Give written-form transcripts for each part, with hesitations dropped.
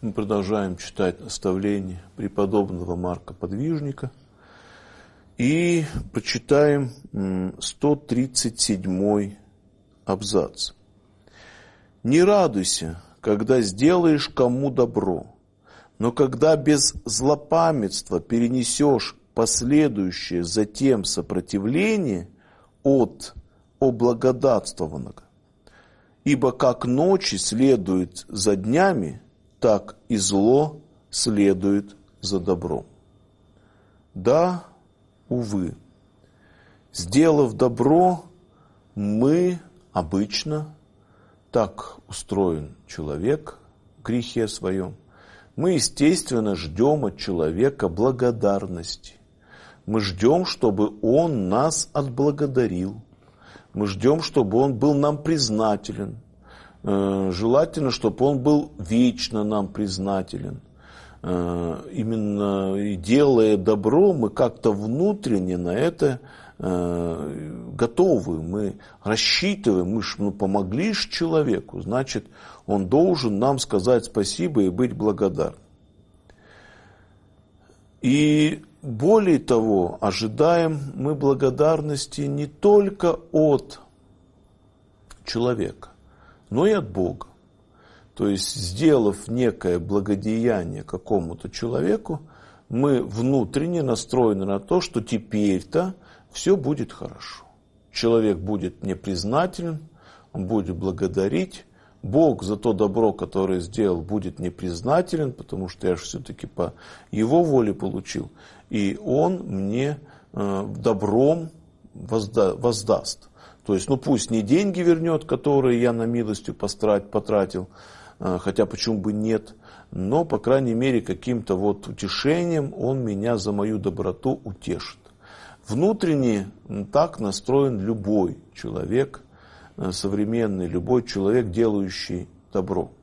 Мы продолжаем читать наставления преподобного Марка Подвижника и прочитаем 137 абзац. «Не радуйся, когда сделаешь кому добро, но когда без злопамятства перенесешь последующее затем сопротивление от облагодатствованного. Ибо как ночи следует за днями, так и зло следует за добром». Да, увы, сделав добро, мы обычно, так устроен человек в грехе своем, мы, естественно, ждем от человека благодарности. Мы ждем, чтобы он нас отблагодарил. Мы ждем, чтобы он был нам признателен. Желательно, чтобы он был вечно нам признателен. Именно и делая добро, мы как-то внутренне на это готовы. Мы рассчитываем, мы помогли же человеку, значит, он должен нам сказать спасибо и быть благодарным. И более того, ожидаем мы благодарности не только от человека, но и от Бога. То есть, сделав некое благодеяние какому-то человеку, мы внутренне настроены на то, что теперь-то все будет хорошо. Человек будет мне признателен, он будет благодарить. Бог за то добро, которое сделал, будет мне признателен, потому что я же все-таки по Его воле получил. И Он мне добром воздаст. То есть, пусть не деньги вернет, которые я на милостью потратил, хотя почему бы нет, но, по крайней мере, каким-то утешением Он меня за мою доброту утешит. Внутренне так настроен любой человек, современный, любой человек, делающий добро.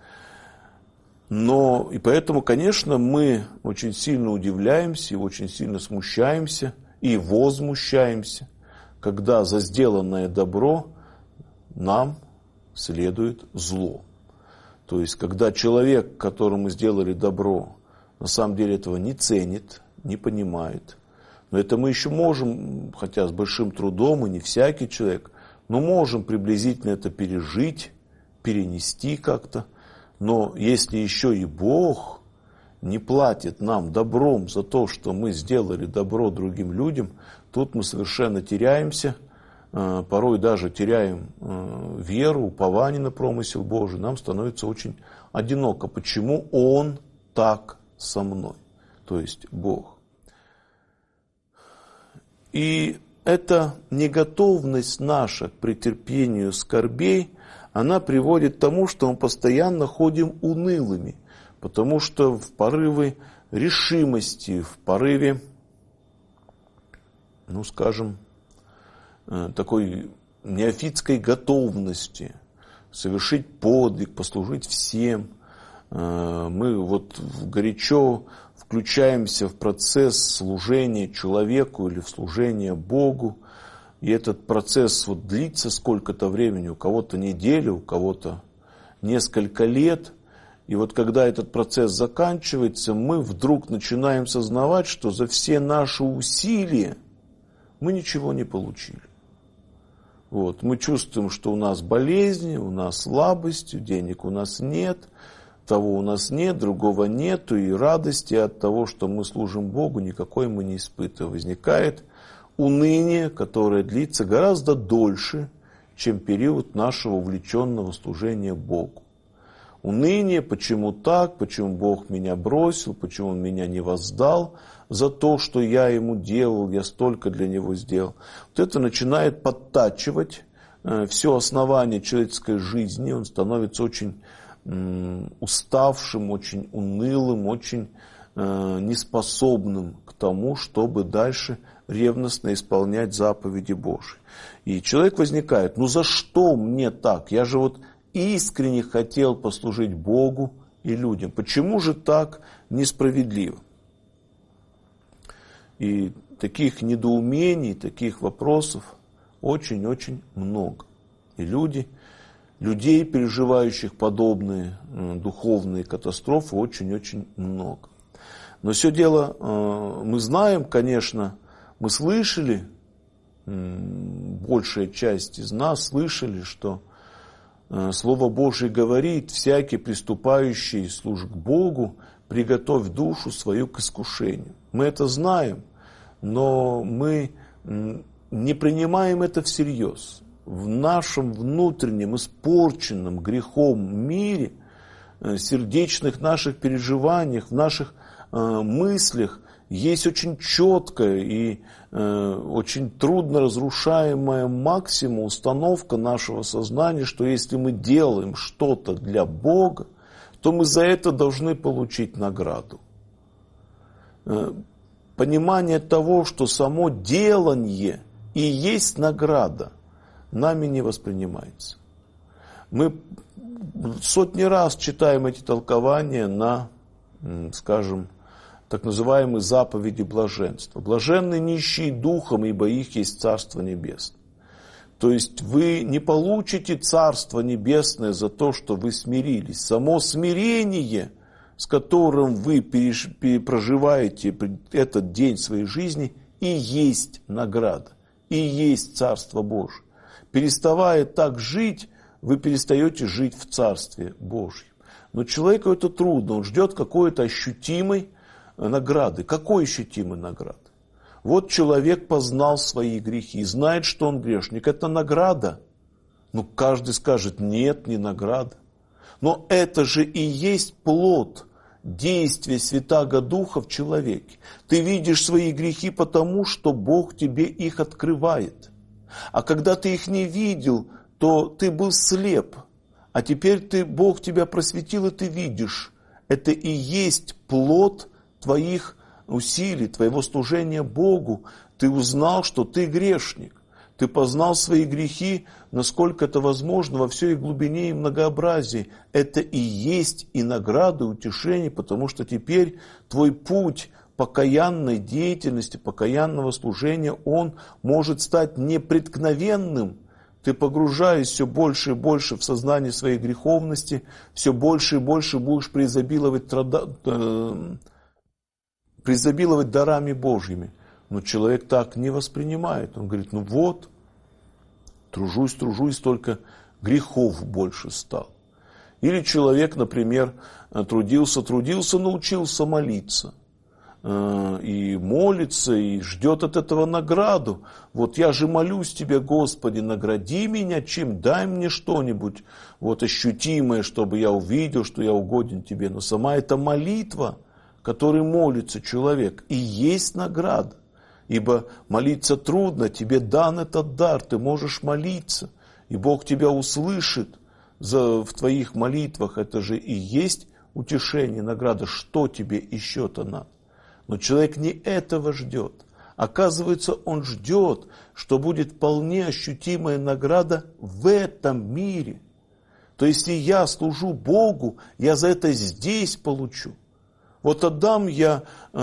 Но и поэтому, конечно, мы очень сильно удивляемся, и очень сильно смущаемся и возмущаемся, когда за сделанное добро нам следует зло. То есть, когда человек, которому мы сделали добро, на самом деле этого не ценит, не понимает. Но это мы еще можем, хотя с большим трудом, и не всякий человек, но можем приблизительно это пережить, перенести как-то. Но если еще и Бог не платит нам добром за то, что мы сделали добро другим людям, тут мы совершенно теряемся, порой даже теряем веру, упование на промысел Божий. Нам становится очень одиноко. Почему Он так со мной? То есть Бог. И эта неготовность наша к претерпению скорбей, она приводит к тому, что мы постоянно ходим унылыми, потому что в порыве решимости, в порыве, такой неофитской готовности совершить подвиг, послужить всем, мы горячо включаемся в процесс служения человеку или в служение Богу. И этот процесс длится сколько-то времени, у кого-то неделю, у кого-то несколько лет. И когда этот процесс заканчивается, мы вдруг начинаем сознавать, что за все наши усилия мы ничего не получили. Мы чувствуем, что у нас болезни, у нас слабость, денег у нас нет, того у нас нет, другого нету, и радости от того, что мы служим Богу, никакой мы не испытываем. Возникает уныние, которое длится гораздо дольше, чем период нашего увлеченного служения Богу. Уныние, почему так, почему Бог меня бросил, почему Он меня не воздал за то, что я Ему делал, я столько для Него сделал. Это начинает подтачивать все основание человеческой жизни, он становится очень уставшим, очень унылым, очень неспособным к тому, чтобы дальше ревностно исполнять заповеди Божьи. И человек возникает, за что мне так? Я же искренне хотел послужить Богу и людям. Почему же так несправедливо? И таких недоумений, таких вопросов очень-очень много. И люди людей, переживающих подобные духовные катастрофы, очень-очень много. Но все дело, мы знаем, конечно, мы слышали, большая часть из нас слышали, что Слово Божие говорит: всякий приступающий служит к Богу, приготовь душу свою к искушению. Мы это знаем, но мы не принимаем это всерьез. В нашем внутреннем, испорченном грехом мире, сердечных наших переживаниях, в наших мыслях есть очень четкая и очень трудно разрушаемая максима установка нашего сознания, что если мы делаем что-то для Бога, то мы за это должны получить награду. Понимание того, что само делание и есть награда, нами не воспринимается. Мы сотни раз читаем эти толкования на, скажем, так называемые заповеди блаженства. Блаженны нищие духом, ибо их есть Царство Небесное. То есть вы не получите Царство Небесное за то, что вы смирились. Само смирение, с которым вы проживаете этот день своей жизни, и есть награда, и есть Царство Божие. Переставая так жить, вы перестаете жить в Царстве Божьем. Но человеку это трудно, он ждет какой-то ощутимой награды. Какой ощутимой награды? Вот человек познал свои грехи, знает, что он грешник. Это награда? Ну, каждый скажет: нет, не награда. Но это же и есть плод действия Святаго Духа в человеке. Ты видишь свои грехи потому, что Бог тебе их открывает. А когда ты их не видел, то ты был слеп. А теперь Бог тебя просветил, и ты видишь. Это и есть плод твоих усилий, твоего служения Богу. Ты узнал, что ты грешник. Ты познал свои грехи, насколько это возможно, во всей их глубине и многообразии. Это и есть и награда, и утешение, потому что теперь твой путь покаянной деятельности, покаянного служения, он может стать непреткновенным. Ты, погружаясь все больше и больше в сознание своей греховности, все больше и больше будешь преизобиловать дарами Божьими. Но человек так не воспринимает. Он говорит: ну вот, тружусь, только грехов больше стал. Или человек, например, трудился, научился молиться. И молится, и ждет от этого награду. Вот я же молюсь тебе, Господи, награди меня чем, дай мне что-нибудь вот ощутимое, чтобы я увидел, что я угоден тебе. Но сама эта молитва, которой молится человек, и есть награда. Ибо молиться трудно, тебе дан этот дар, ты можешь молиться, и Бог тебя услышит в твоих молитвах. Это же и есть утешение, награда. Что тебе еще-то надо? Но человек не этого ждет. Оказывается, он ждет, что будет вполне ощутимая награда в этом мире. То есть, если я служу Богу, я за это здесь получу. Вот отдам я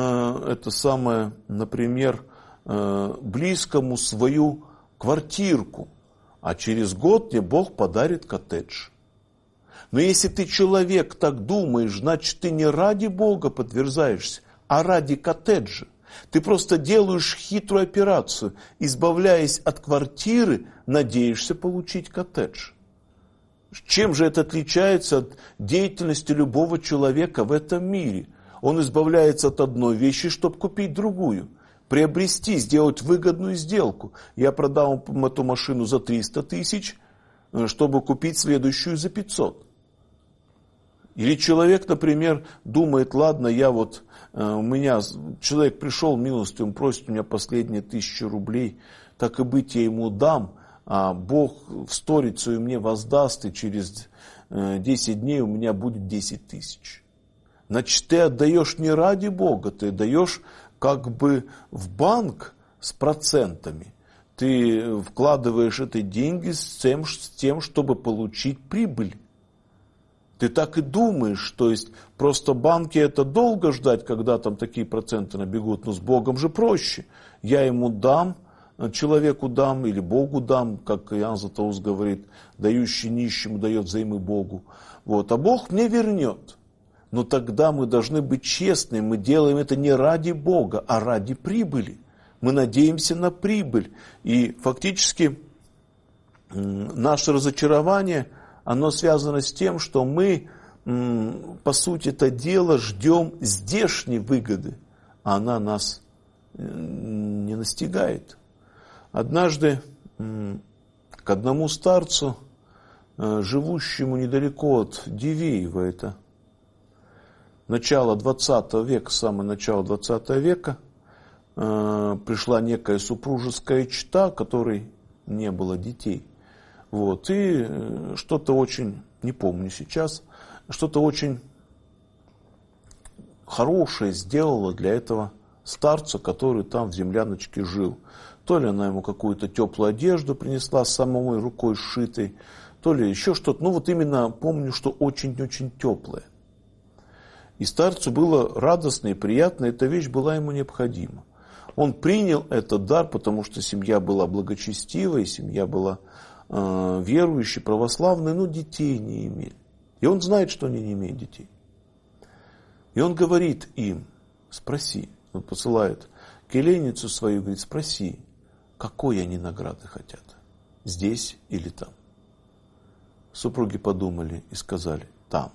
например, близкому свою квартирку, а через год мне Бог подарит коттедж. Но если ты, человек, так думаешь, значит, ты не ради Бога подверзаешься, а ради коттеджа. Ты просто делаешь хитрую операцию. Избавляясь от квартиры, надеешься получить коттедж. Чем же это отличается от деятельности любого человека в этом мире? Он избавляется от одной вещи, чтобы купить другую. Приобрести, сделать выгодную сделку. Я продал эту машину за 300 тысяч, чтобы купить следующую за 500. Или человек, например, думает: ладно, у меня человек пришел милостивым, просит у меня последние 1000 рублей, так и быть, я ему дам, а Бог в сторицу и мне воздаст, и через 10 дней у меня будет 10 тысяч. Значит, ты отдаешь не ради Бога, ты даешь как бы в банк с процентами. Ты вкладываешь эти деньги с тем, чтобы получить прибыль. Ты так и думаешь, то есть просто банки это долго ждать, когда там такие проценты набегут, но с Богом же проще. Я ему дам человеку дам или Богу дам, как Иоанн Златоуст говорит, дающий нищему дает взаймы Богу. Вот, а Бог мне вернет. Но тогда мы должны быть честны, мы делаем это не ради Бога, а ради прибыли. Мы надеемся на прибыль. И фактически наше разочарование, оно связано с тем, что мы, по сути, это дело ждем здешней выгоды, а она нас не настигает. Однажды к одному старцу, живущему недалеко от Дивеева, это начало 20 века, самое начало 20 века, пришла некая супружеская чета, которой не было детей. Вот, и что-то очень, не помню сейчас, что-то очень хорошее сделала для этого старца, который там в земляночке жил. То ли она ему какую-то теплую одежду принесла самой рукой сшитой, то ли еще что-то. Ну вот именно помню, что очень-очень теплое. И старцу было радостно и приятно, эта вещь была ему необходима. Он принял этот дар, потому что семья была благочестивой, семья была верующей, православной, но детей не имели. И он знает, что они не имеют детей. И он говорит им, спроси, он посылает келейницу свою, говорит, спроси, какой они награды хотят, здесь или там. Супруги подумали и сказали, там.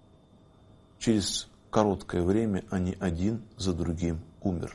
Через короткое время они один за другим умерли.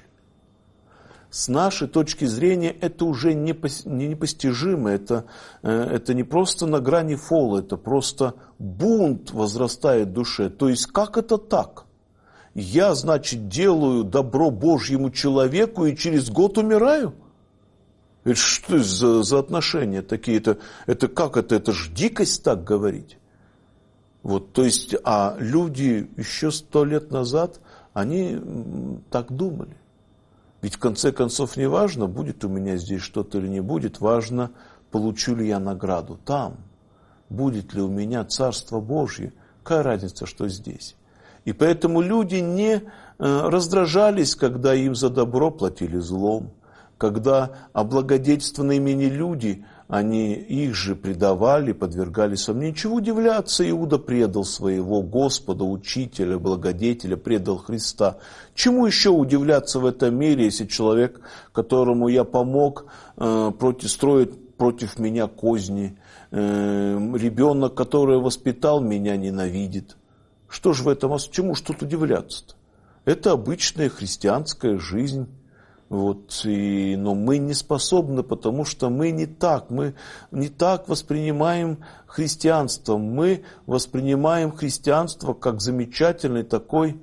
С нашей точки зрения это уже непостижимо, это не просто на грани фола, это просто бунт возрастает в душе. То есть как это так? Я, значит, делаю добро Божьему человеку и через год умираю? Это что за отношения такие? Это как это? Это ж дикость так говорить. Вот, то есть, а люди еще 100 лет назад, они так думали. Ведь в конце концов не важно, будет у меня здесь что-то или не будет, важно, получу ли я награду там, будет ли у меня Царство Божье, какая разница, что здесь. И поэтому люди не раздражались, когда им за добро платили злом, когда облагодетельствованные ими люди, они их же предавали, подвергали сомнению. Чего удивляться, Иуда предал своего Господа, Учителя, Благодетеля, предал Христа. Чему еще удивляться в этом мире, если человек, которому я помог, строит против меня козни, ребенок, который воспитал меня, ненавидит. Что же в этом, чему ж тут удивляться-то? Это обычная христианская жизнь. Вот, но мы не способны, потому что мы не так воспринимаем христианство. Мы воспринимаем христианство как замечательный такой,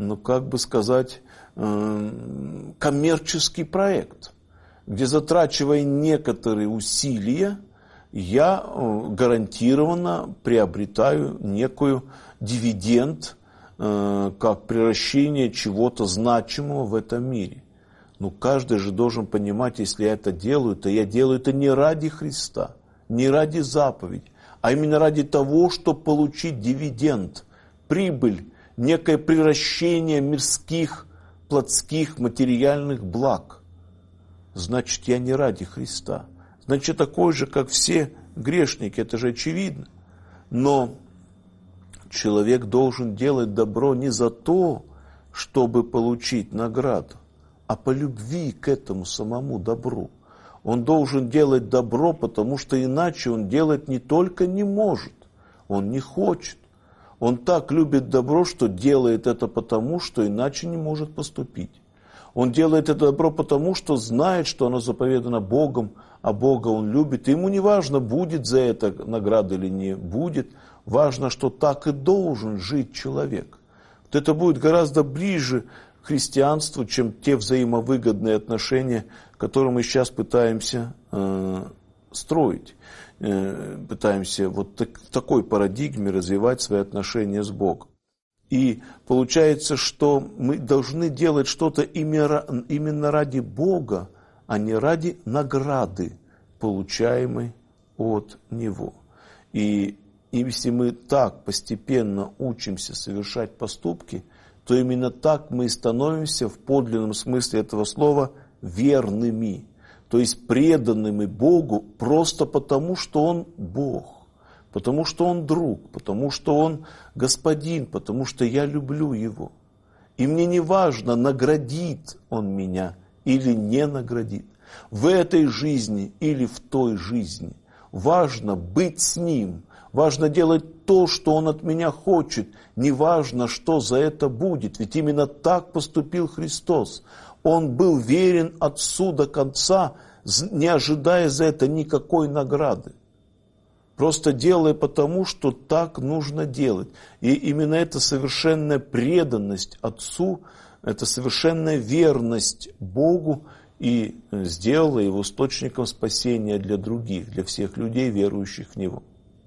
коммерческий проект, где, затрачивая некоторые усилия, я гарантированно приобретаю некую дивиденд, как превращение чего-то значимого в этом мире. Но каждый же должен понимать, если я это делаю, то я делаю это не ради Христа, не ради заповеди, а именно ради того, чтобы получить дивиденд, прибыль, некое превращение мирских, плотских, материальных благ. Значит, я не ради Христа. Значит, такой же, как все грешники, это же очевидно. Но человек должен делать добро не за то, чтобы получить награду, а по любви к этому самому добру. Он должен делать добро, потому что иначе он делать не только не может, он не хочет. Он так любит добро, что делает это потому, что иначе не может поступить. Он делает это добро потому, что знает, что оно заповедано Богом, а Бога он любит. И ему не важно, будет за это награда или не будет. Важно, что так и должен жить человек. Вот это будет гораздо ближе христианству, чем те взаимовыгодные отношения, которые мы сейчас пытаемся строить. Пытаемся вот в такой парадигме развивать свои отношения с Богом. И получается, что мы должны делать что-то именно ради Бога, а не ради награды, получаемой от Него. И если мы так постепенно учимся совершать поступки, то именно так мы и становимся в подлинном смысле этого слова верными. то есть преданными Богу просто потому, что Он Бог, потому что Он друг, потому что Он Господин, потому что я люблю Его. И мне не важно, наградит Он меня или не наградит, в этой жизни или в той жизни. Важно быть с Ним, важно делать то, что Он от меня хочет, не важно, что за это будет, ведь именно так поступил Христос. Он был верен Отцу до конца, не ожидая за это никакой награды. Просто делая потому, что так нужно делать. И именно эта совершенная преданность Отцу, это совершенная верность Богу и сделала Его источником спасения для других, для всех людей, верующих в Него.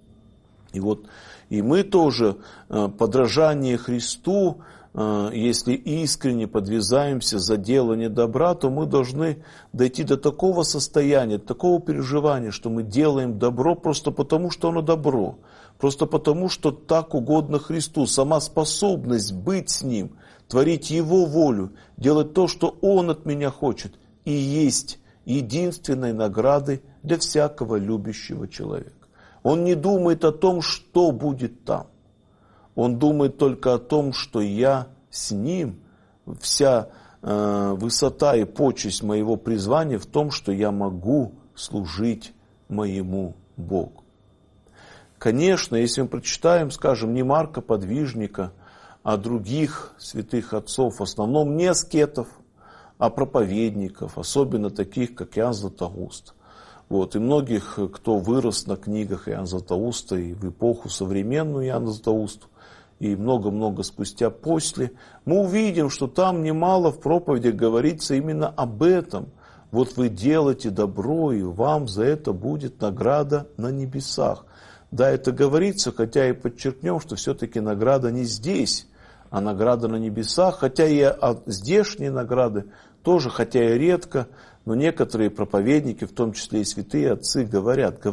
И мы тоже, подражание Христу, если искренне подвязаемся за делание добра, то мы должны дойти до такого состояния, до такого переживания, что мы делаем добро просто потому, что оно добро, просто потому, что так угодно Христу. Сама способность быть с Ним, творить Его волю, делать то, что Он от меня хочет, и есть единственной наградой для всякого любящего человека. Он не думает о том, что будет там. Он думает только о том, что я с Ним. Вся высота и почесть моего призвания в том, что я могу служить моему Богу. Конечно, если мы прочитаем, скажем, не Марка Подвижника, а других святых отцов, в основном не аскетов, а проповедников, особенно таких, как Иоанн Златоуст. И многих, кто вырос на книгах Иоанна Златоуста и в эпоху современную Иоанна Златоусту, и много-много спустя после, мы увидим, что там немало в проповедях говорится именно об этом. Вот вы делаете добро, и вам за это будет награда на небесах. Да, это говорится, хотя и подчеркнем, что все-таки награда не здесь, а награда на небесах, хотя и здешние награды тоже, хотя и редко, но некоторые проповедники, в том числе и святые отцы, говорят.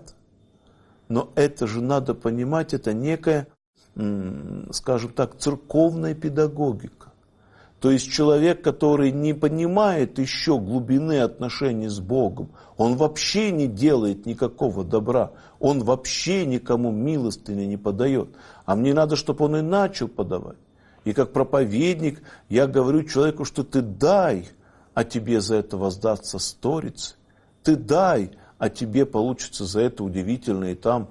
Но это же надо понимать, это некая, скажем так, церковная педагогика. То есть человек, который не понимает еще глубины отношений с Богом, он вообще не делает никакого добра, он вообще никому милостыни не подает. А мне надо, чтобы он и начал подавать. И как проповедник я говорю человеку, что ты дай, а тебе за это воздастся сторицей. Ты дай, а тебе получится за это удивительная там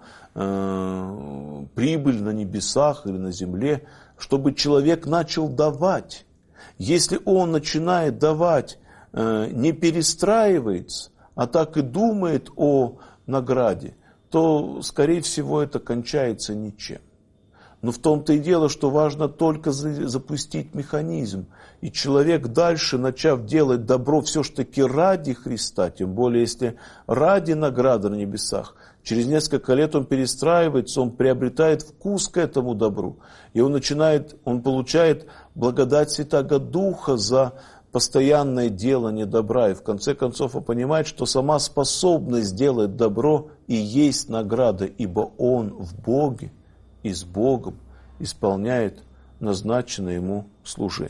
прибыль на небесах или на земле, чтобы человек начал давать. Если он начинает давать, не перестраивается, а так и думает о награде, то, скорее всего, это кончается ничем. Но в том-то и дело, что важно только запустить механизм. И человек дальше, начав делать добро все-таки ради Христа, тем более если ради награды на небесах, через несколько лет он перестраивается, он приобретает вкус к этому добру. И он получает благодать Святаго Духа за постоянное делание добра. И в конце концов он понимает, что сама способность делать добро и есть награда, ибо он в Боге и с Богом исполняет назначенное ему служение.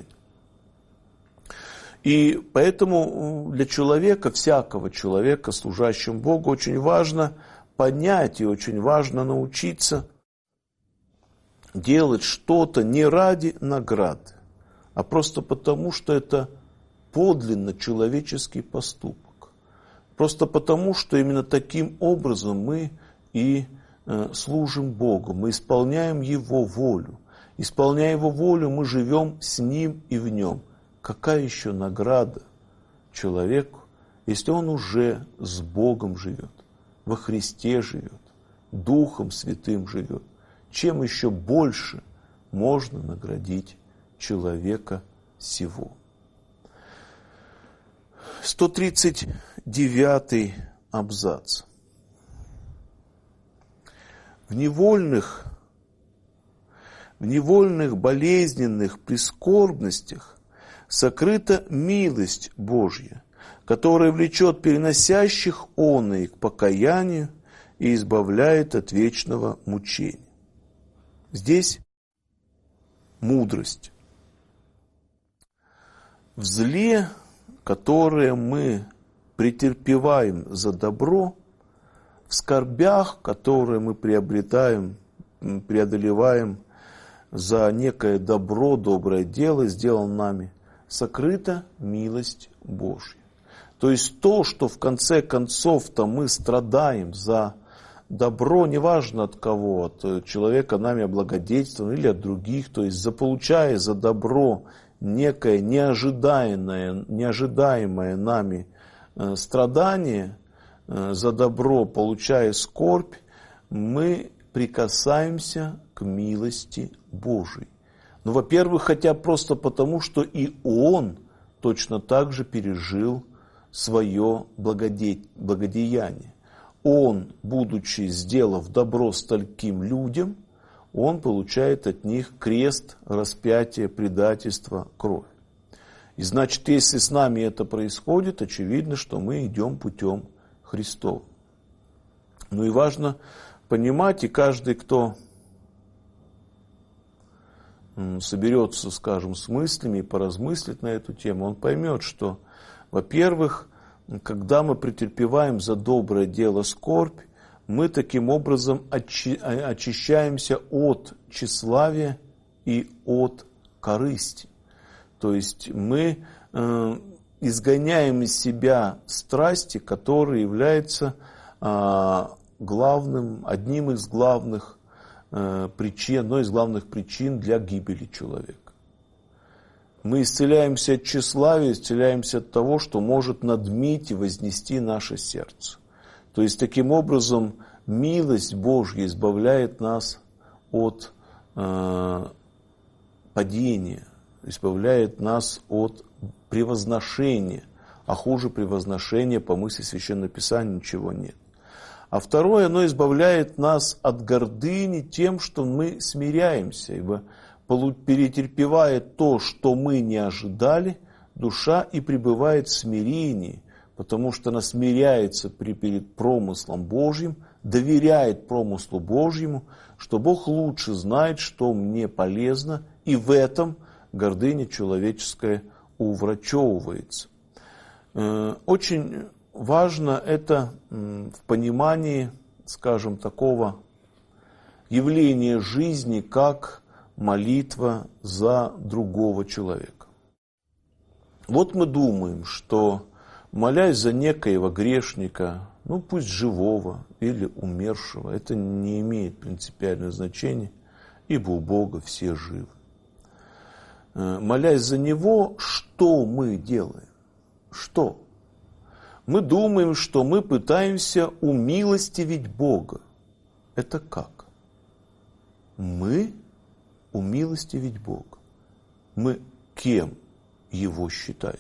И поэтому для человека, всякого человека, служащего Богу, очень важно понять и очень важно научиться делать что-то не ради награды, а просто потому, что это подлинно человеческий поступок. Просто потому, что именно таким образом мы и служим Богу, мы исполняем Его волю. Исполняя Его волю, мы живем с Ним и в Нем. Какая еще награда человеку, если он уже с Богом живет, во Христе живет, Духом Святым живет? Чем еще больше можно наградить человека сего? 139 абзац. В невольных болезненных прискорбностях сокрыта милость Божья, которая влечет переносящих оные к покаянию и избавляет от вечного мучения. Здесь мудрость. В зле, которое мы претерпеваем за добро, в скорбях, которые мы приобретаем, преодолеваем за некое добро, доброе дело, сделано нами, сокрыта милость Божья. То есть то, что в конце концов-то мы страдаем за добро, неважно от кого, от человека нами облагодетельствованного или от других, то есть получая за добро некое неожидаемое нами страдание, за добро получая скорбь, мы прикасаемся к милости Божией. Ну, во-первых, хотя просто потому, что и он точно так же пережил свое благодеяние. Он, будучи сделав добро стольким людям, он получает от них крест, распятие, предательство, кровь. И значит, если с нами это происходит, очевидно, что мы идем путем Христовым. Ну и важно понимать, и каждый, кто соберется, скажем, с мыслями и поразмыслит на эту тему, он поймет, что, во-первых, когда мы претерпеваем за доброе дело скорбь, мы таким образом очищаемся от тщеславия и от корысти. То есть мы изгоняем из себя страсти, которые являются одним из главных причин, одной из главных причин для гибели человека. Мы исцеляемся от тщеславия, исцеляемся от того, что может надмить и вознести наше сердце. То есть, таким образом, милость Божья избавляет нас от падения, избавляет нас от превозношения. А хуже превозношения, по мысли Священного Писания, ничего нет. А второе, оно избавляет нас от гордыни тем, что мы смиряемся, ибо перетерпевая то, что мы не ожидали, душа и пребывает в смирении, потому что она смиряется перед промыслом Божьим, доверяет промыслу Божьему, что Бог лучше знает, что мне полезно, и в этом гордыня человеческая уврачевывается. Очень важно это в понимании, скажем, такого явления жизни, как молитва за другого человека. Вот мы думаем, что, молясь за некоего грешника, ну пусть живого или умершего, это не имеет принципиального значения, ибо у Бога все живы. Молясь за него, что мы делаем? Что? Мы думаем, что мы пытаемся умилостивить Бога. Это как? Мы умилостивить Бога. Мы кем Его считаем?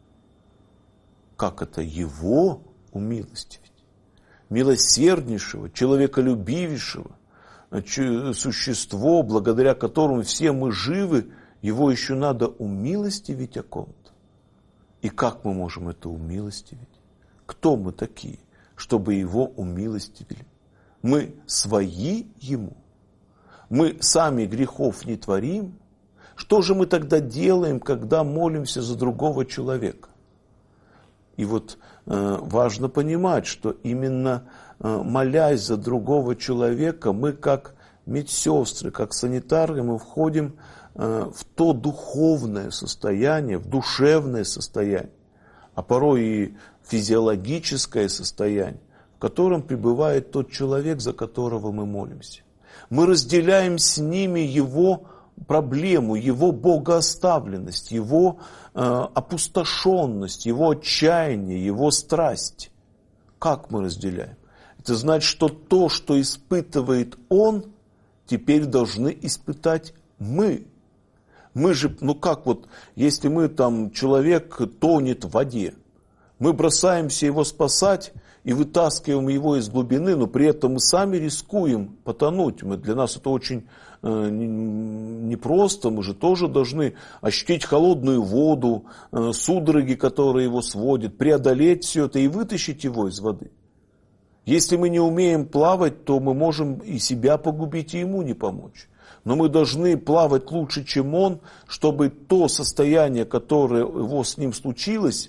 Как это Его умилостивить? Милосерднейшего, человеколюбивейшего существо, благодаря которому все мы живы, Его еще надо умилостивить о ком-то. И как мы можем это умилостивить? Кто мы такие, чтобы Его умилостивили? Мы свои Ему? Мы сами грехов не творим? Что же мы тогда делаем, когда молимся за другого человека? И вот важно понимать, что именно молясь за другого человека, мы как медсестры, как санитары, мы входим в то духовное состояние, в душевное состояние, а порой и физиологическое состояние, в котором пребывает тот человек, за которого мы молимся. Мы разделяем с ними его проблему, его богооставленность, его опустошенность, его отчаяние, его страсть. Как мы разделяем? Это значит, что то, что испытывает он, теперь должны испытать мы. Мы же, если человек тонет в воде, мы бросаемся его спасать и вытаскиваем его из глубины, но при этом мы сами рискуем потонуть. Для нас это очень непросто, мы же тоже должны ощутить холодную воду, судороги, которые его сводят, преодолеть все это и вытащить его из воды. Если мы не умеем плавать, то мы можем и себя погубить, и ему не помочь. Но мы должны плавать лучше, чем он, чтобы то состояние, которое с ним случилось,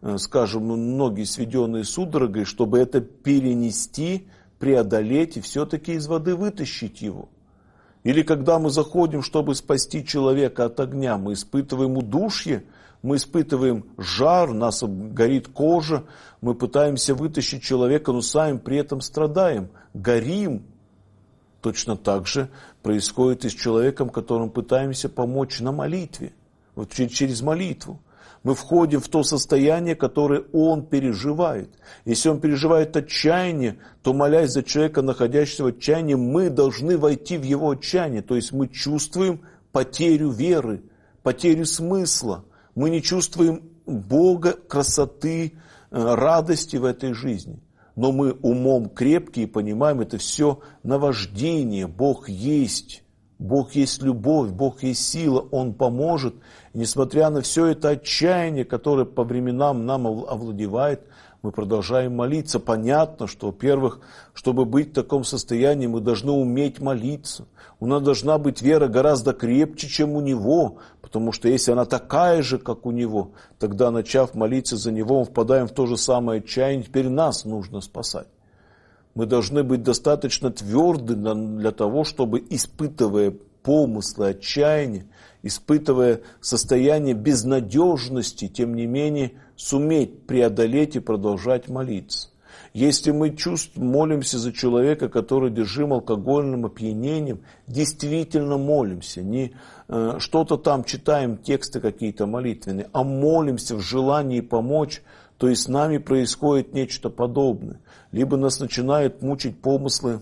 скажем, ноги, сведенные судорогой, чтобы это перенести, преодолеть и все-таки из воды вытащить его. Или когда мы заходим, чтобы спасти человека от огня, мы испытываем удушье, мы испытываем жар, нас горит кожа, мы пытаемся вытащить человека, но сами при этом страдаем, горим. Точно так же происходит и с человеком, которым пытаемся помочь на молитве, вот через молитву. Мы входим в то состояние, которое он переживает. Если он переживает отчаяние, то, молясь за человека, находящегося в отчаянии, мы должны войти в его отчаяние. То есть мы чувствуем потерю веры, потерю смысла. Мы не чувствуем Бога, красоты, радости в этой жизни. Но мы умом крепкие и понимаем, это все наваждение. Бог есть любовь, Бог есть сила, Он поможет. И несмотря на все это отчаяние, которое по временам нам овладевает, мы продолжаем молиться. Понятно, что, во-первых, чтобы быть в таком состоянии, мы должны уметь молиться. У нас должна быть вера гораздо крепче, чем у него, потому что если она такая же, как у него, тогда, начав молиться за него, мы впадаем в то же самое отчаяние, теперь нас нужно спасать. Мы должны быть достаточно тверды для того, чтобы, испытывая помыслы отчаяния, испытывая состояние безнадежности, тем не менее, суметь преодолеть и продолжать молиться. Если мы молимся за человека, который одержим алкогольным опьянением, действительно молимся, не что-то там читаем, тексты какие-то молитвенные, а молимся в желании помочь, то есть с нами происходит нечто подобное. Либо нас начинают мучить помыслы,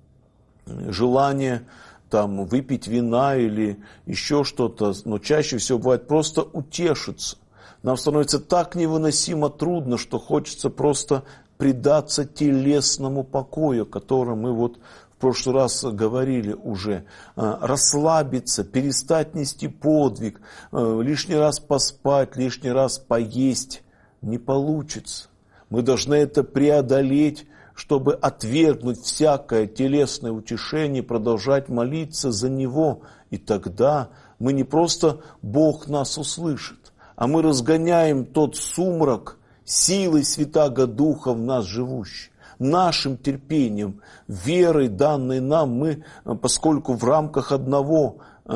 желание там, выпить вина или еще что-то, но чаще всего бывает просто утешиться. Нам становится так невыносимо трудно, что хочется просто предаться телесному покою, о котором мы вот в прошлый раз говорили уже. Расслабиться, перестать нести подвиг, лишний раз поспать, лишний раз поесть. Не получится. Мы должны это преодолеть, чтобы отвергнуть всякое телесное утешение, продолжать молиться за него. И тогда мы не просто Бог нас услышит, а мы разгоняем тот сумрак силой Святаго Духа в нас живущий. Нашим терпением, верой, данной нам, мы, поскольку в рамках одного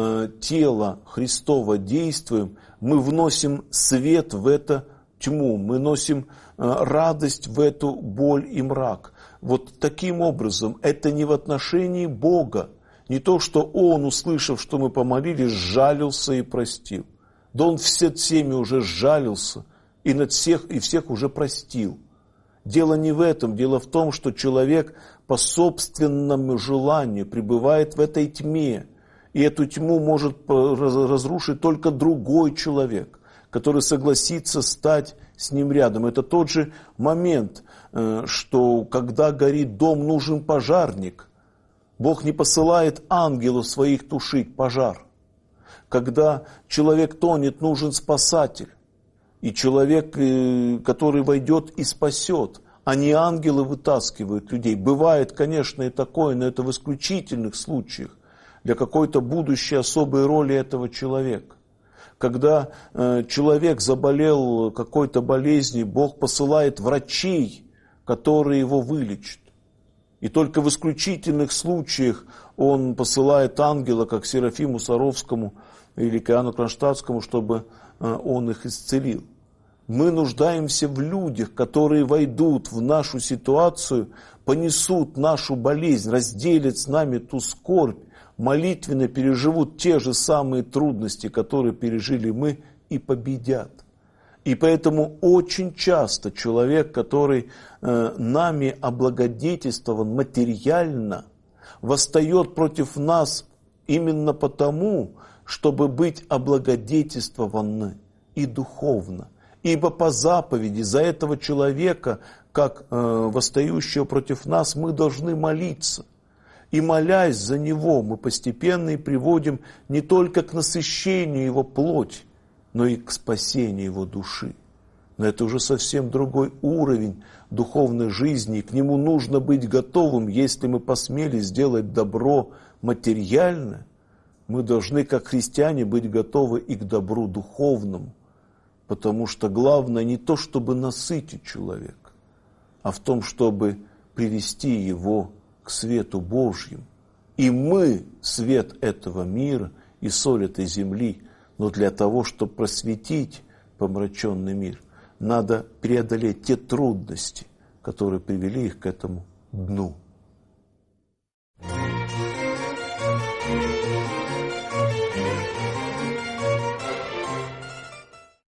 тела Христова действуем, мы вносим свет в это тьму, мы носим радость в эту боль и мрак. Вот таким образом, это не в отношении Бога, не то, что Он, услышав, что мы помолились, сжалился и простил. Да Он всеми уже сжалился и над всех уже простил. Дело не в этом, дело в том, что человек по собственному желанию пребывает в этой тьме, и эту тьму может разрушить только другой человек, который согласится стать с ним рядом. Это тот же момент, что когда горит дом, нужен пожарник. Бог не посылает ангелов своих тушить пожар. Когда человек тонет, нужен спасатель. И человек, который войдет и спасет, а не ангелы вытаскивают людей. Бывает, конечно, и такое, но это в исключительных случаях, для какой-то будущей особой роли этого человека. Когда человек заболел какой-то болезнью, Бог посылает врачей, которые его вылечат. И только в исключительных случаях Он посылает ангела, как Серафиму Саровскому или к Иоанну Кронштадтскому, чтобы он их исцелил. Мы нуждаемся в людях, которые войдут в нашу ситуацию, понесут нашу болезнь, разделят с нами ту скорбь, молитвенно переживут те же самые трудности, которые пережили мы, и победят. И поэтому очень часто человек, который нами облагодетельствован материально, восстает против нас именно потому, чтобы быть облагодетельствованы и духовно. Ибо по заповеди за этого человека, как восстающего против нас, мы должны молиться. И молясь за него, мы постепенно и приводим не только к насыщению его плоти, но и к спасению его души. Но это уже совсем другой уровень духовной жизни, и к нему нужно быть готовым. Если мы посмели сделать добро материальное, мы должны, как христиане, быть готовы и к добру духовному. Потому что главное не то, чтобы насытить человека, а в том, чтобы привести его к свету Божьему. И мы свет этого мира и соль этой земли. Но для того, чтобы просветить помраченный мир, надо преодолеть те трудности, которые привели их к этому дну.